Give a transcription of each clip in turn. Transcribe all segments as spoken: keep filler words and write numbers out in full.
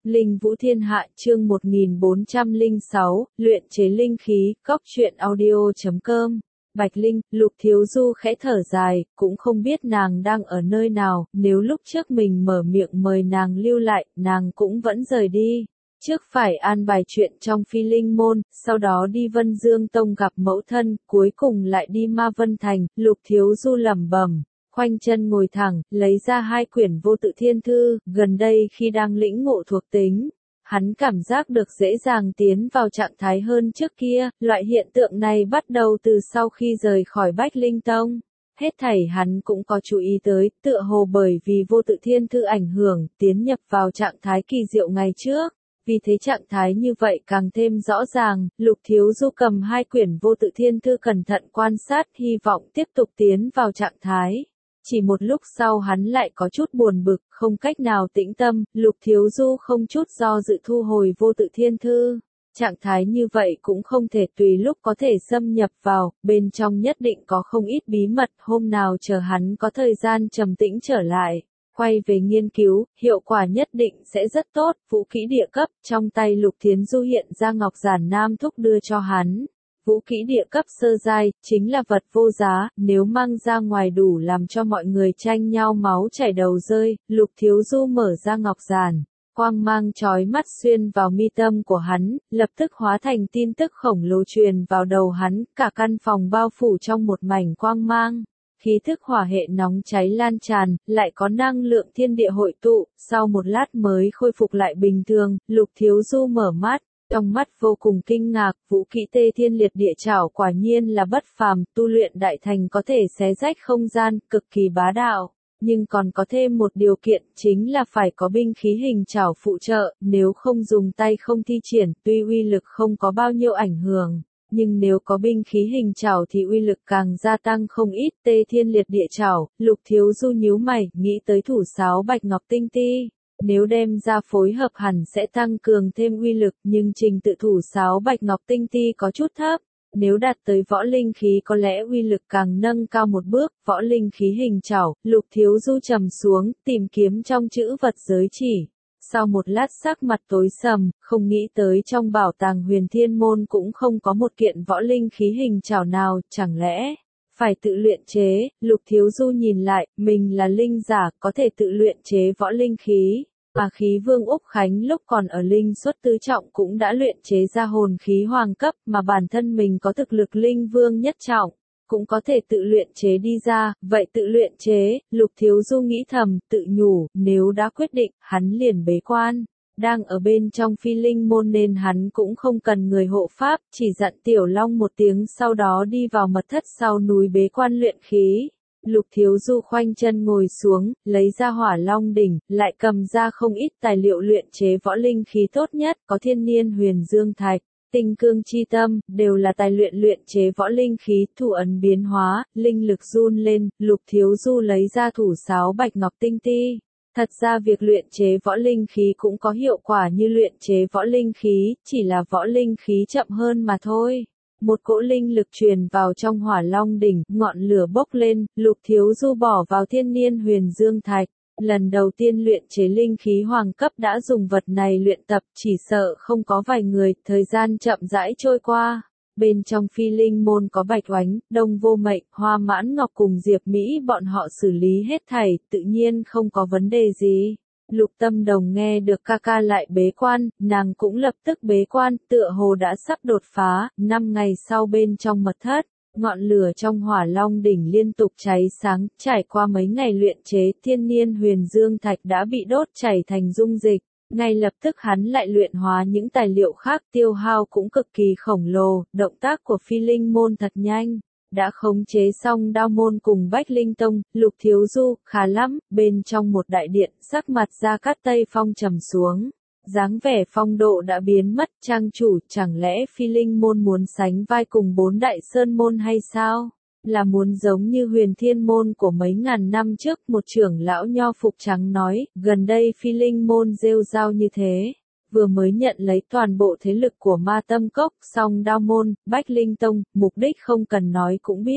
Linh Vũ Thiên Hạ chương một nghìn bốn trăm lẻ sáu, luyện chế linh khí, cóc truyện audio chấm com. Bạch Linh, Lục Thiếu Du khẽ thở dài, cũng không biết nàng đang ở nơi nào, nếu lúc trước mình mở miệng mời nàng lưu lại, nàng cũng vẫn rời đi. Trước phải an bài chuyện trong Phi Linh Môn, sau đó đi Vân Dương Tông gặp mẫu thân, cuối cùng lại đi Ma Vân Thành, Lục Thiếu Du lẩm bẩm. Khoanh chân ngồi thẳng, lấy ra hai quyển vô tự thiên thư, gần đây khi đang lĩnh ngộ thuộc tính, hắn cảm giác được dễ dàng tiến vào trạng thái hơn trước kia, loại hiện tượng này bắt đầu từ sau khi rời khỏi Bách Linh Tông. Hết thảy hắn cũng có chú ý tới, tựa hồ bởi vì vô tự thiên thư ảnh hưởng, tiến nhập vào trạng thái kỳ diệu ngày trước. Vì thế trạng thái như vậy càng thêm rõ ràng, Lục Thiếu Du cầm hai quyển vô tự thiên thư cẩn thận quan sát, hy vọng tiếp tục tiến vào trạng thái. Chỉ một lúc sau hắn lại có chút buồn bực, không cách nào tĩnh tâm, Lục Thiếu Du không chút do dự thu hồi vô tự thiên thư. Trạng thái như vậy cũng không thể tùy lúc có thể xâm nhập vào, bên trong nhất định có không ít bí mật, hôm nào chờ hắn có thời gian trầm tĩnh trở lại. Quay về nghiên cứu, hiệu quả nhất định sẽ rất tốt, vũ kỹ địa cấp, trong tay Lục Thiến Du hiện ra ngọc giản nam thúc đưa cho hắn. Vũ kỹ địa cấp sơ giai, chính là vật vô giá, nếu mang ra ngoài đủ làm cho mọi người tranh nhau máu chảy đầu rơi, Lục Thiếu Du mở ra ngọc giản. Quang mang chói mắt xuyên vào mi tâm của hắn, lập tức hóa thành tin tức khổng lồ truyền vào đầu hắn, cả căn phòng bao phủ trong một mảnh quang mang. Khí thức hỏa hệ nóng cháy lan tràn, lại có năng lượng thiên địa hội tụ, sau một lát mới khôi phục lại bình thường, Lục Thiếu Du mở mắt, trong mắt vô cùng kinh ngạc, vũ kỹ Tê Thiên Liệt Địa Trảo quả nhiên là bất phàm, tu luyện đại thành có thể xé rách không gian, cực kỳ bá đạo. Nhưng còn có thêm một điều kiện, chính là phải có binh khí hình trảo phụ trợ, nếu không dùng tay không thi triển, tuy uy lực không có bao nhiêu ảnh hưởng. Nhưng nếu có binh khí hình trảo thì uy lực càng gia tăng không ít. Tê Thiên Liệt Địa Trảo, Lục Thiếu Du nhíu mày, nghĩ tới thủ sáo Bạch Ngọc Tinh Ti. Nếu đem ra phối hợp hẳn sẽ tăng cường thêm uy lực, nhưng trình tự thủ sáo Bạch Ngọc Tinh Ti có chút thấp. Nếu đạt tới võ linh khí có lẽ uy lực càng nâng cao một bước, võ linh khí hình trảo, Lục Thiếu Du trầm xuống, tìm kiếm trong chữ vật giới chỉ. Sau một lát sắc mặt tối sầm, không nghĩ tới trong bảo tàng Huyền Thiên Môn cũng không có một kiện võ linh khí hình trảo nào, chẳng lẽ phải tự luyện chế. Lục Thiếu Du nhìn lại, mình là linh giả, có thể tự luyện chế võ linh khí. Mà khí vương Úc Khánh lúc còn ở linh xuất tứ trọng cũng đã luyện chế ra hồn khí hoàng cấp, mà bản thân mình có thực lực linh vương nhất trọng, cũng có thể tự luyện chế đi ra, vậy tự luyện chế, Lục Thiếu Du nghĩ thầm, tự nhủ, nếu đã quyết định, hắn liền bế quan. Đang ở bên trong Phi Linh Môn nên hắn cũng không cần người hộ pháp, chỉ dặn Tiểu Long một tiếng sau đó đi vào mật thất sau núi bế quan luyện khí. Lục Thiếu Du khoanh chân ngồi xuống, lấy ra Hỏa Long đỉnh, lại cầm ra không ít tài liệu luyện chế võ linh khí tốt nhất, có Thiên Niên Huyền Dương Thạch, Tinh Cương Chi Tâm, đều là tài luyện luyện chế võ linh khí, thủ ấn biến hóa, linh lực run lên, Lục Thiếu Du lấy ra thủ sáo Bạch Ngọc Tinh Ti. Thật ra việc luyện chế võ linh khí cũng có hiệu quả như luyện chế võ linh khí, chỉ là võ linh khí chậm hơn mà thôi. Một cỗ linh lực truyền vào trong Hỏa Long đỉnh, ngọn lửa bốc lên, Lục Thiếu Du bỏ vào Thiên Niên Huyền Dương Thạch. Lần đầu tiên luyện chế linh khí hoàng cấp đã dùng vật này luyện tập, chỉ sợ không có vài người, thời gian chậm rãi trôi qua. Bên trong Phi Linh Môn có Bạch Oánh, Đông Vô Mệnh, Hoa Mãn Ngọc cùng Diệp Mỹ, bọn họ xử lý hết thảy, tự nhiên không có vấn đề gì. Lục Tâm Đồng nghe được ca ca lại bế quan, nàng cũng lập tức bế quan, tựa hồ đã sắp đột phá. Năm ngày sau bên trong mật thất, ngọn lửa trong Hỏa Long đỉnh liên tục cháy sáng, trải qua mấy ngày luyện chế, Thiên Niên Huyền Dương Thạch đã bị đốt chảy thành dung dịch. Ngay lập tức hắn lại luyện hóa những tài liệu khác, tiêu hao cũng cực kỳ khổng lồ, động tác của Phi Linh Môn thật nhanh. Đã khống chế xong Đao Môn cùng Bách Linh Tông, Lục Thiếu Du, khá lắm, bên trong một đại điện, sắc mặt Gia Cát Tây Phong trầm xuống. Dáng vẻ phong độ đã biến mất, trang chủ, chẳng lẽ Phi Linh Môn muốn sánh vai cùng bốn đại sơn môn hay sao? Là muốn giống như Huyền Thiên Môn của mấy ngàn năm trước, một trưởng lão nho phục trắng nói, gần đây Phi Linh Môn rêu rao như thế. Vừa mới nhận lấy toàn bộ thế lực của Ma Tâm Cốc, song Đao Môn, Bách Linh Tông, mục đích không cần nói cũng biết.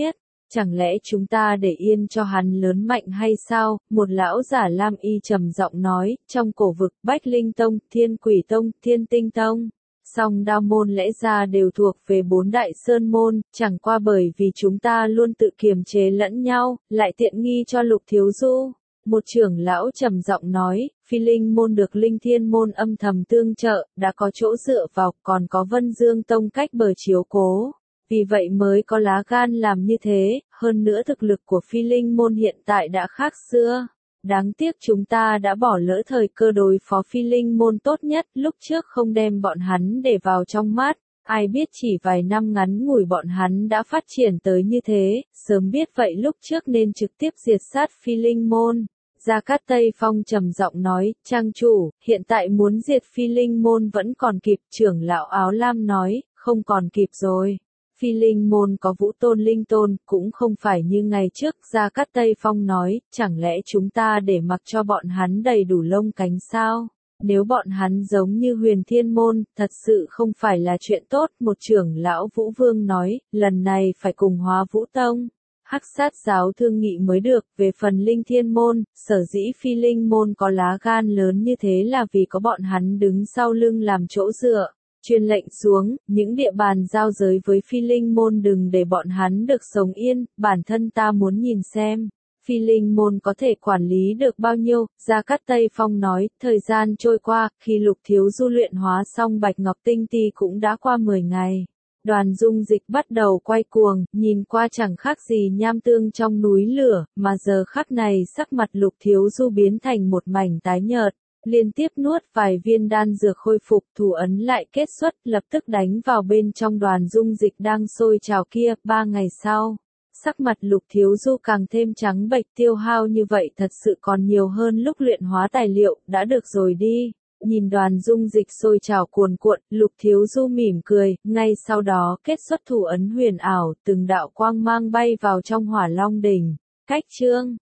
Chẳng lẽ chúng ta để yên cho hắn lớn mạnh hay sao? Một lão giả lam y trầm giọng nói, trong cổ vực Bách Linh Tông, Thiên Quỷ Tông, Thiên Tinh Tông. Song đao môn lẽ ra đều thuộc về bốn đại sơn môn, chẳng qua bởi vì chúng ta luôn tự kiềm chế lẫn nhau, lại tiện nghi cho Lục Thiếu Du. Một trưởng lão trầm giọng nói, Phi Linh môn được Linh Thiên môn âm thầm tương trợ, đã có chỗ dựa vào, còn có Vân Dương Tông cách bờ chiếu cố. Vì vậy mới có lá gan làm như thế, hơn nữa thực lực của Phi Linh môn hiện tại đã khác xưa. Đáng tiếc chúng ta đã bỏ lỡ thời cơ đối phó Phi Linh môn tốt nhất, lúc trước không đem bọn hắn để vào trong mắt. Ai biết chỉ vài năm ngắn ngủi bọn hắn đã phát triển tới như thế, sớm biết vậy lúc trước nên trực tiếp diệt sát Phi Linh môn. Gia Cát Tây Phong trầm giọng nói, trang chủ, hiện tại muốn diệt Phi Linh môn vẫn còn kịp. Trưởng lão áo lam nói, không còn kịp rồi. Phi Linh môn có Vũ Tôn Linh Tôn, cũng không phải như ngày trước. Gia Cát Tây Phong nói, chẳng lẽ chúng ta để mặc cho bọn hắn đầy đủ lông cánh sao? Nếu bọn hắn giống như Huyền Thiên môn, thật sự không phải là chuyện tốt. Một trưởng lão Vũ Vương nói, lần này phải cùng Hóa Vũ Tông, Hắc Sát giáo thương nghị mới được. Về phần Linh Thiên môn, sở dĩ Phi Linh môn có lá gan lớn như thế là vì có bọn hắn đứng sau lưng làm chỗ dựa. Truyền lệnh xuống, những địa bàn giao giới với Phi Linh môn đừng để bọn hắn được sống yên, bản thân ta muốn nhìn xem. Phi Linh môn có thể quản lý được bao nhiêu? Gia Cát Tây Phong nói, thời gian trôi qua, khi Lục Thiếu Du luyện hóa xong Bạch Ngọc Tinh Ti cũng đã qua mười ngày. Đoàn Dung Dịch bắt đầu quay cuồng, nhìn qua chẳng khác gì nham tương trong núi lửa, mà giờ khắc này sắc mặt Lục Thiếu Du biến thành một mảnh tái nhợt. Liên tiếp nuốt vài viên đan dược khôi phục, thủ ấn lại kết xuất, lập tức đánh vào bên trong đoàn dung dịch đang sôi trào kia. Ba ngày sau, sắc mặt Lục Thiếu Du càng thêm trắng bệch, tiêu hao như vậy thật sự còn nhiều hơn lúc luyện hóa tài liệu. Đã được rồi đi. Nhìn đoàn dung dịch sôi trào cuồn cuộn, Lục Thiếu Du mỉm cười, ngay sau đó kết xuất thủ ấn huyền ảo, từng đạo quang mang bay vào trong Hỏa Long đỉnh. Cách chương